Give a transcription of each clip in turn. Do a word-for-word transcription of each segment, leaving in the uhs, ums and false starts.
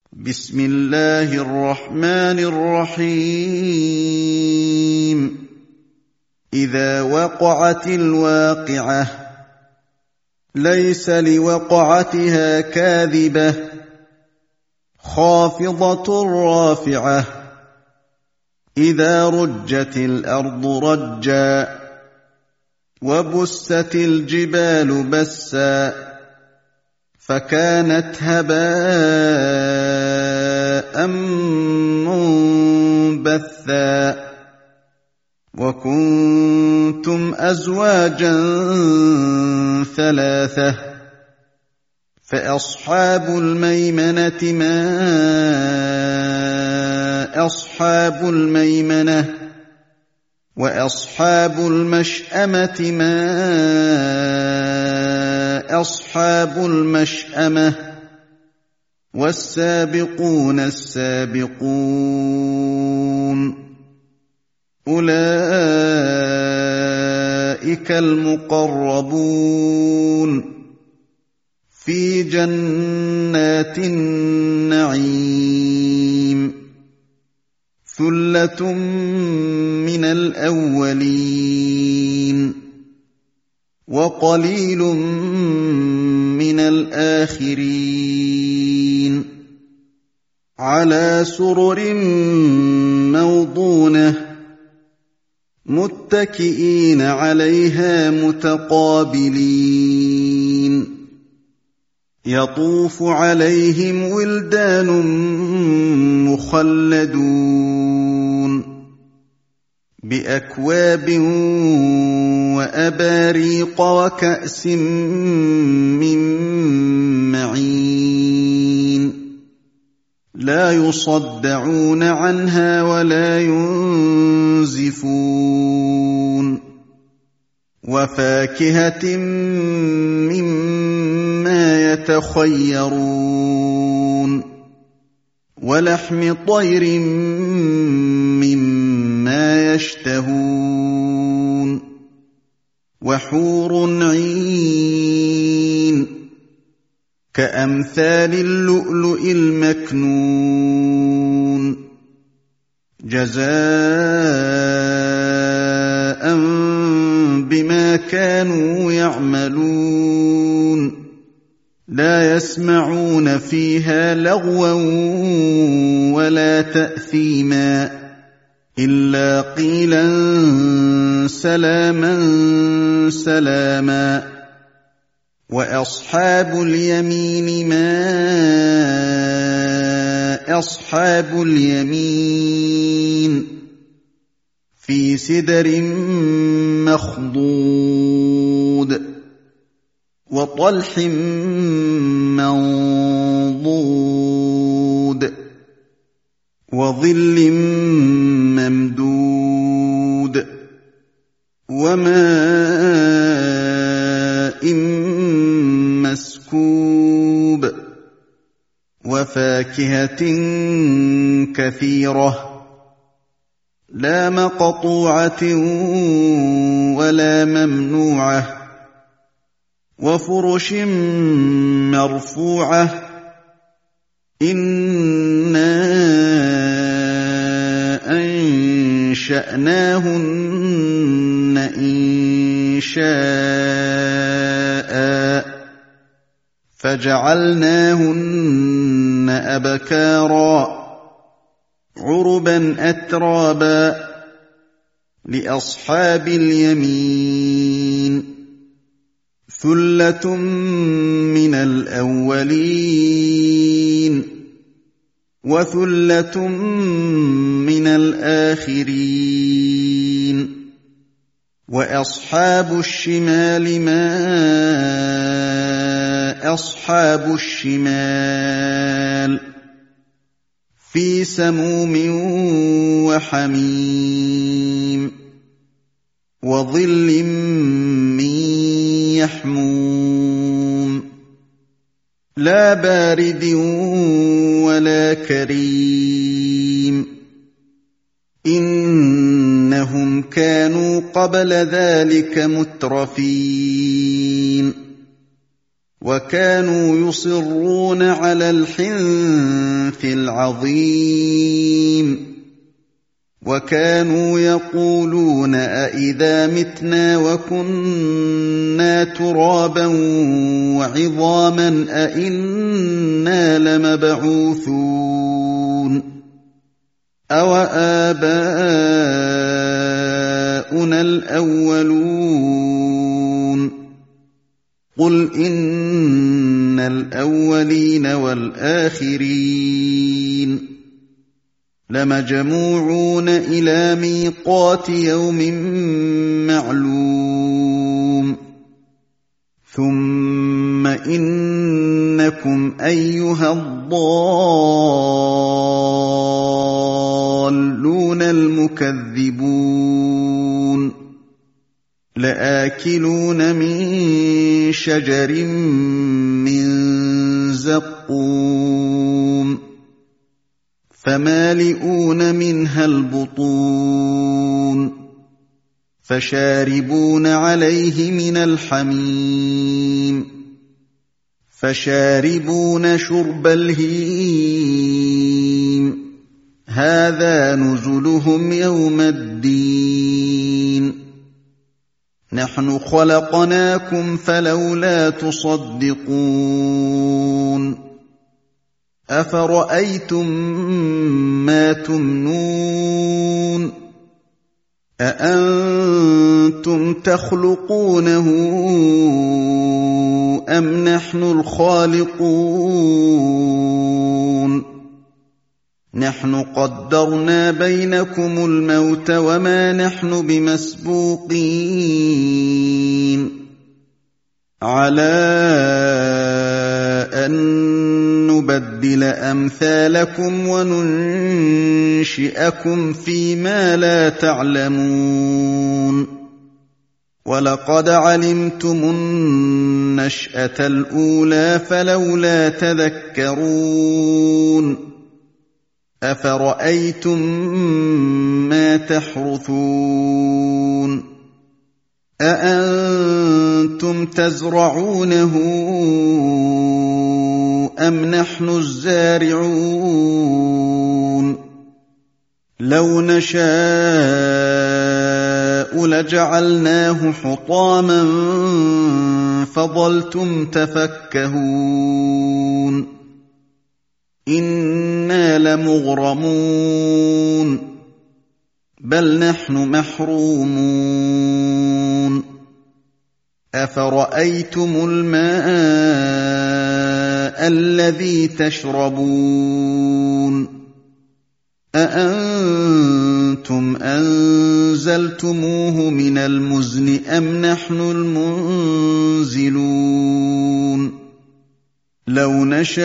بسم الله الرحمن الرحيم إذا وقعت الواقعة ليس لوقعتها كاذبة خافضة رافعة إذا رجت الأرض رجا وبست الجبال بسا فكانت هباء منبثا وكنتم أزواجا ثلاثة فأصحاب الميمنة ما أصحاب الميمنة وأصحاب المشأمة ما أصحاب المشأمة والسابقون السابقون أولئك المقربون في جنات النعيم ثلة من الأولين وقليل من الآخرين على سرر موضونة متكئين عليها متقابلين يطوف عليهم ولدان مخلدون بأكواب وأباريق وكأس من معين لا يصدعون عنها ولا ينزفون وفاكهة مما يتخيرون ولحم طير مما يشتهون وحور عين كأمثال اللؤلؤ المكنون جزاء بما كانوا يعملون لا يسمعون فيها لغوا ولا تأثيما إلا قيلا سلاما سلاما وأصحاب اليمين ما أصحاب اليمين في سدر مخضود وطلح منضود وظل ممدود وماء مسكوب وفاكهة كثيرة لا مقطوعة ولا ممنوعة وفرش مرفوعة إنا أنشأناهن إنشاء فجعلناهن أبكارا عربا أترابا لأصحاب اليمين ثلة من الأولين وثلة من الآخرين وأصحاب الشمال ما أصحاب الشمال في سموم وحميم وظل من يحموم لا بارد ولا كريم إنهم كانوا قبل ذلك مترفين وَكَانُوا يُصِرُّونَ عَلَى الْحِنثِ الْعَظِيمِ وَكَانُوا يَقُولُونَ أَإِذَا مِتْنَا وَكُنَّا تُرَابًا وَعِظَامًا أَإِنَّا لَمَبْعُوثُونَ أَوَآبَاؤُنَا الْأَوَّلُونَ قُلْ إِنَّ الْأَوَّلِينَ وَالْآخِرِينَ لَمَجْمُوعُونَ إِلَىٰ مِيقَاتِ يَوْمٍ مَّعْلُومٍ ثُمَّ إِنَّكُمْ أَيُّهَا الضَّالُّونَ الْمُكَذِّبُونَ لَآكِلُونَ مِن شَجَرٍ مِّن زَقُّومٍ فَمَالِئُونَ مِنْهَا الْبُطُونَ فَشَارِبُونَ عَلَيْهِ مِنَ الْحَمِيمِ فَشَارِبُونَ شُرْبَ الْهِيمِ هَٰذَا نُزُلُهُمْ يَوْمَ الدِّينِ نَحْنُ خَلَقْنَاكُمْ فَلَوْلَا تُصَدِّقُونَ أَفَرَأَيْتُم مَّا تُمْنُونَ أَأَنتُمْ تَخْلُقُونَهُ أَمْ نَحْنُ الْخَالِقُونَ نَحْنُ قَدَّرْنَا بَيْنَكُمُ الْمَوْتَ وَمَا نَحْنُ بِمَسْبُوقِينَ عَلَىٰ أَن نُّبَدِّلَ أَمْثَالَكُمْ وَنُنشِئَكُمْ فِيمَا لَا تَعْلَمُونَ وَلَقَدْ عَلِمْتُمُ النَّشْأَةَ الْأُولَىٰ فَلَوْلَا تَذَكَّرُونَ أَفَرَأَيْتُم مَّا تَحْرُثُونَ أَأَنتُمْ تَزْرَعُونَهُ أَمْ نَحْنُ الزَّارِعُونَ لَوْ نَشَاءُ لَجَعَلْنَاهُ حُطَامًا فَظَلْتُمْ تَفَكَّهُونَ إِنَّا لَمُغْرَمُونَ بَلْ نَحْنُ مَحْرُومُونَ أَفَرَأَيْتُمُ الْمَاءَ الَّذِي تَشْرَبُونَ أَأَنتُمْ أَنزَلْتُمُوهُ مِنَ الْمُزْنِ أَمْ نَحْنُ الْمُنزِلُونَ لَوْ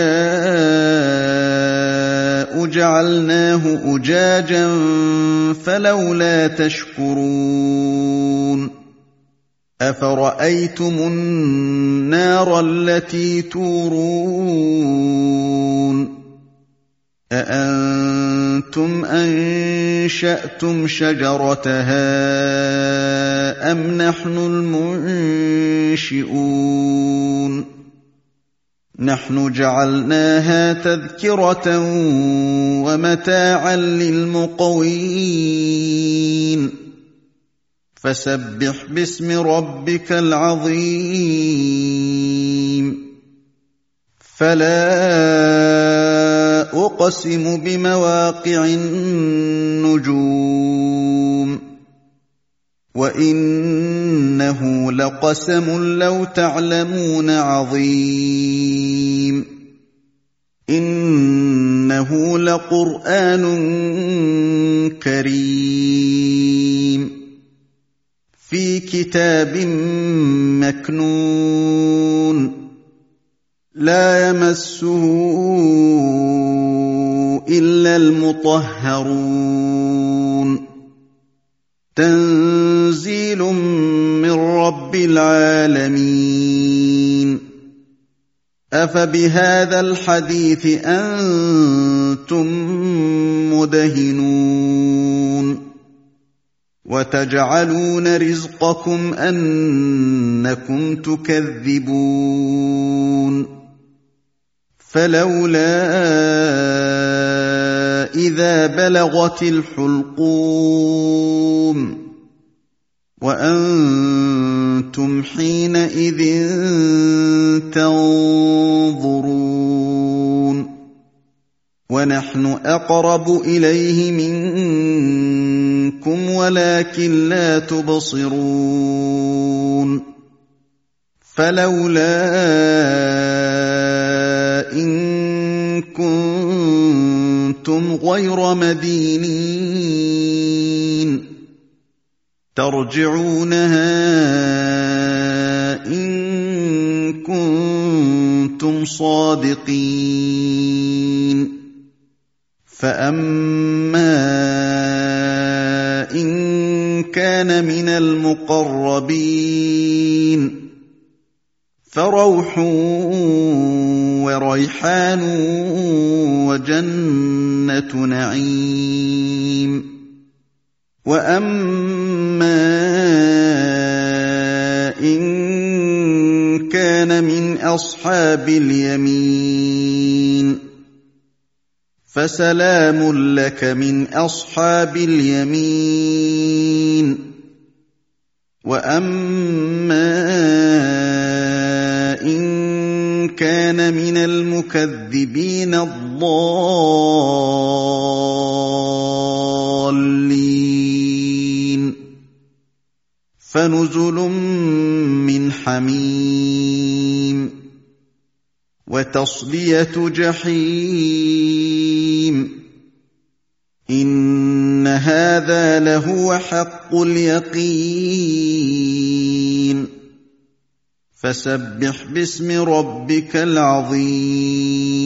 نَشَاءُ جَعَلْنَاهُ أُجَاجًا فَلَوْلَا تَشْكُرُونَ أَفَرَأَيْتُمُ النَّارَ الَّتِي تُورُونَ أَأَنتُمْ أَنشَأْتُمْ شَجَرَتَهَا أَمْ نَحْنُ الْمُنشِئُونَ نَحْنُ جَعَلْنَاهَا تَذْكِرَةً وَمَتَاعًا لِّلْمُقْوِينَ فَسَبِّحْ بِاسْمِ رَبِّكَ الْعَظِيمِ فَلَا أُقْسِمُ بِمَوَاقِعِ النُّجُومِ وَإِنَّهُ لَقَسَمٌ لَّوْ تَعْلَمُونَ عَظِيمٌ إِنَّهُ لَقُرْآنٌ كَرِيمٌ فِي كِتَابٍ مَّكْنُونٍ لَّا يَمَسُّهُ إِلَّا الْمُطَهَّرُونَ تَنزِيلٌ مِّن رَّبِّ الْعَالَمِينَ أَفَبِهَٰذَا الْحَدِيثِ أَنتُم مُّدْهِنُونَ وتجعلون رزقكم أنكم تكذبون فلولا إذا بلغت الحلقوم وأنتم حينئذ تنظرون ونحن أقرب إليه منكم ولكن لا تبصرون فلولا إن كنتم غير مدينين ترجعونها إن كنتم صادقين فأما إن كان من المقربين فروح وريحان وجنة نعيم وأما إن كان من أصحاب اليمين فسلام لك من أصحاب اليمين وأما إن كان من المكذبين الضالين فنزل من حميم وتصلية جحيم إن هذا لهو حق اليقين فسبح باسم ربك العظيم